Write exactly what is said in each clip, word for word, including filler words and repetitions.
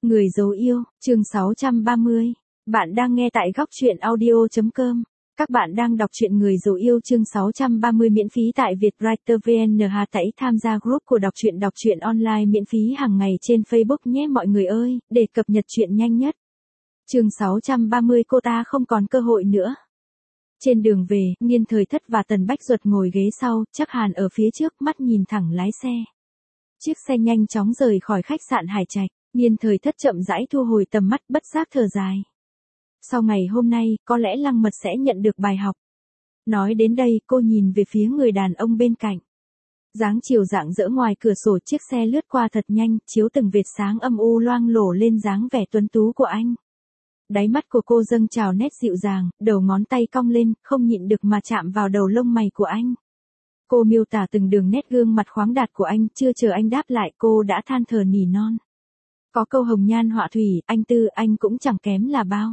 Người giấu yêu, chương sáu trăm ba mươi. Bạn đang nghe tại góc truyện audio chấm com. Các bạn đang đọc truyện Người giấu yêu chương sáu trăm ba mươi miễn phí tại Vietwriter vê en. Hà Tẩy tham gia group của đọc truyện đọc truyện online miễn phí hàng ngày trên Facebook nhé mọi người ơi, để cập nhật truyện nhanh nhất. Chương sáu trăm ba mươi cô ta không còn cơ hội nữa. Trên đường về, Nghiên Thời Thất và Tần Bách Duật ngồi ghế sau, Trác Hàn ở phía trước mắt nhìn thẳng lái xe. Chiếc xe nhanh chóng rời khỏi khách sạn Hải Trạch. Nghiên Thời Thất chậm rãi thu hồi tầm mắt bất giác thở dài. Sau ngày hôm nay, có lẽ Lăng Mật sẽ nhận được bài học. Nói đến đây, cô nhìn về phía người đàn ông bên cạnh. Dáng chiều rạng rỡ ngoài cửa sổ chiếc xe lướt qua thật nhanh, chiếu từng vệt sáng âm u loang lổ lên dáng vẻ tuấn tú của anh. Đáy mắt của cô dâng trào nét dịu dàng, đầu ngón tay cong lên, không nhịn được mà chạm vào đầu lông mày của anh. Cô miêu tả từng đường nét gương mặt khoáng đạt của anh, chưa chờ anh đáp lại cô đã than thở nỉ non. Có câu hồng nhan họa thủy, anh Tư anh cũng chẳng kém là bao.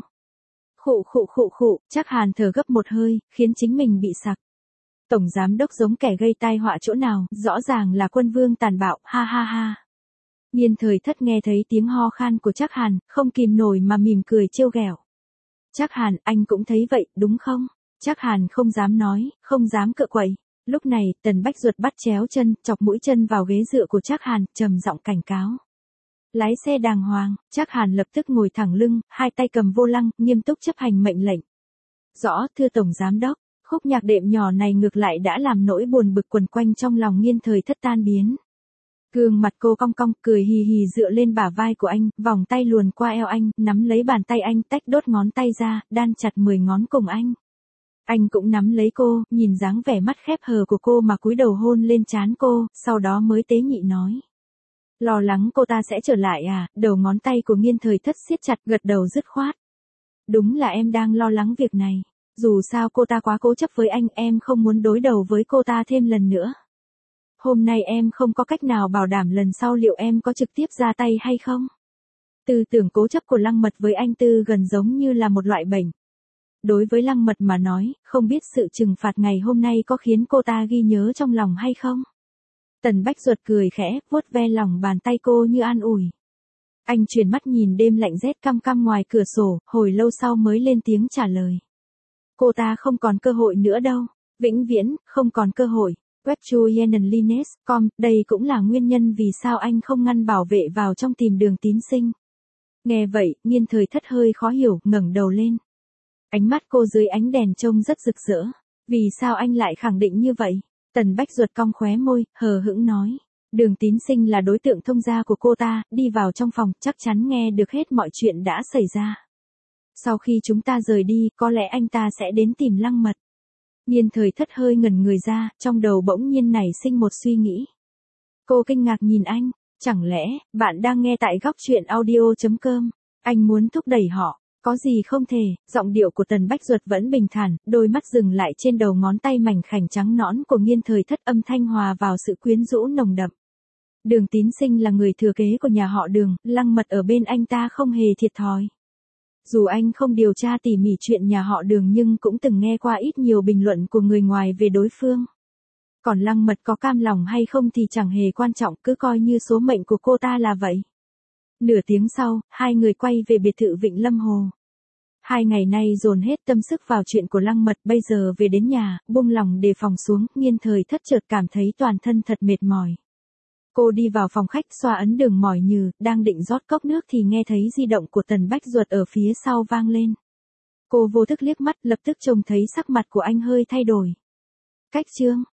Khụ khụ khụ khụ, Trác Hàn thở gấp một hơi, khiến chính mình bị sặc. Tổng giám đốc giống kẻ gây tai họa chỗ nào, rõ ràng là quân vương tàn bạo, ha ha ha. Nghiên Thời Thất nghe thấy tiếng ho khan của Trác Hàn, không kìm nổi mà mỉm cười trêu ghẹo. Trác Hàn, anh cũng thấy vậy, đúng không? Trác Hàn không dám nói, không dám cựa quậy. Lúc này, Tần Bách Duật bắt chéo chân, chọc mũi chân vào ghế dựa của Trác Hàn, trầm giọng cảnh cáo. Lái xe đàng hoàng, Trác Hàn lập tức ngồi thẳng lưng, hai tay cầm vô lăng, nghiêm túc chấp hành mệnh lệnh. Rõ, thưa Tổng Giám Đốc, khúc nhạc đệm nhỏ này ngược lại đã làm nỗi buồn bực quần quanh trong lòng Nghiên Thời Thất tan biến. Gương mặt cô cong cong, cười hì hì dựa lên bả vai của anh, vòng tay luồn qua eo anh, nắm lấy bàn tay anh tách đốt ngón tay ra, đan chặt mười ngón cùng anh. Anh cũng nắm lấy cô, nhìn dáng vẻ mắt khép hờ của cô mà cúi đầu hôn lên trán cô, sau đó mới tế nhị nói. Lo lắng cô ta sẽ trở lại à, đầu ngón tay của Nghiên Thời Thất siết chặt gật đầu dứt khoát. Đúng là em đang lo lắng việc này, dù sao cô ta quá cố chấp với anh, em không muốn đối đầu với cô ta thêm lần nữa. Hôm nay em không có cách nào bảo đảm lần sau liệu em có trực tiếp ra tay hay không. Tư tưởng cố chấp của Lăng Mật với anh Tư gần giống như là một loại bệnh. Đối với Lăng Mật mà nói, không biết sự trừng phạt ngày hôm nay có khiến cô ta ghi nhớ trong lòng hay không. Tần Bách Duật cười khẽ, vuốt ve lòng bàn tay cô như an ủi. Anh chuyển mắt nhìn đêm lạnh rét căm căm ngoài cửa sổ, hồi lâu sau mới lên tiếng trả lời. Cô ta không còn cơ hội nữa đâu, vĩnh viễn, không còn cơ hội. Web chu Yenan Lines chấm com, đây cũng là nguyên nhân vì sao anh không ngăn bảo vệ vào trong tìm Đường Tín Sinh. Nghe vậy, Nghiên Thời Thất hơi khó hiểu, ngẩng đầu lên. Ánh mắt cô dưới ánh đèn trông rất rực rỡ. Vì sao anh lại khẳng định như vậy? Tần Bách Duật cong khóe môi, hờ hững nói. Đường Tín Sinh là đối tượng thông gia của cô ta, đi vào trong phòng, chắc chắn nghe được hết mọi chuyện đã xảy ra. Sau khi chúng ta rời đi, có lẽ anh ta sẽ đến tìm Lăng Mật. Nghiên Thời Thất hơi ngẩn người ra, trong đầu bỗng nhiên nảy sinh một suy nghĩ. Cô kinh ngạc nhìn anh, chẳng lẽ, bạn đang nghe tại góc truyện audio chấm com, anh muốn thúc đẩy họ. Có gì không thể, giọng điệu của Tần Bách Duật vẫn bình thản, đôi mắt dừng lại trên đầu ngón tay mảnh khảnh trắng nõn của Nghiên Thời Thất, âm thanh hòa vào sự quyến rũ nồng đậm. Đường Tín Sinh là người thừa kế của nhà họ Đường, Lăng Mật ở bên anh ta không hề thiệt thòi. Dù anh không điều tra tỉ mỉ chuyện nhà họ Đường nhưng cũng từng nghe qua ít nhiều bình luận của người ngoài về đối phương. Còn Lăng Mật có cam lòng hay không thì chẳng hề quan trọng, cứ coi như số mệnh của cô ta là vậy. Nửa tiếng sau, hai người quay về biệt thự Vịnh Lâm Hồ. Hai ngày nay dồn hết tâm sức vào chuyện của Lăng Mật, bây giờ về đến nhà, buông lòng đề phòng xuống, Nghiên Thời Thất chợt cảm thấy toàn thân thật mệt mỏi. Cô đi vào phòng khách xoa ấn đường mỏi nhừ, đang định rót cốc nước thì nghe thấy di động của Tần Bách Duật ở phía sau vang lên. Cô vô thức liếc mắt, lập tức trông thấy sắc mặt của anh hơi thay đổi. Cách chương,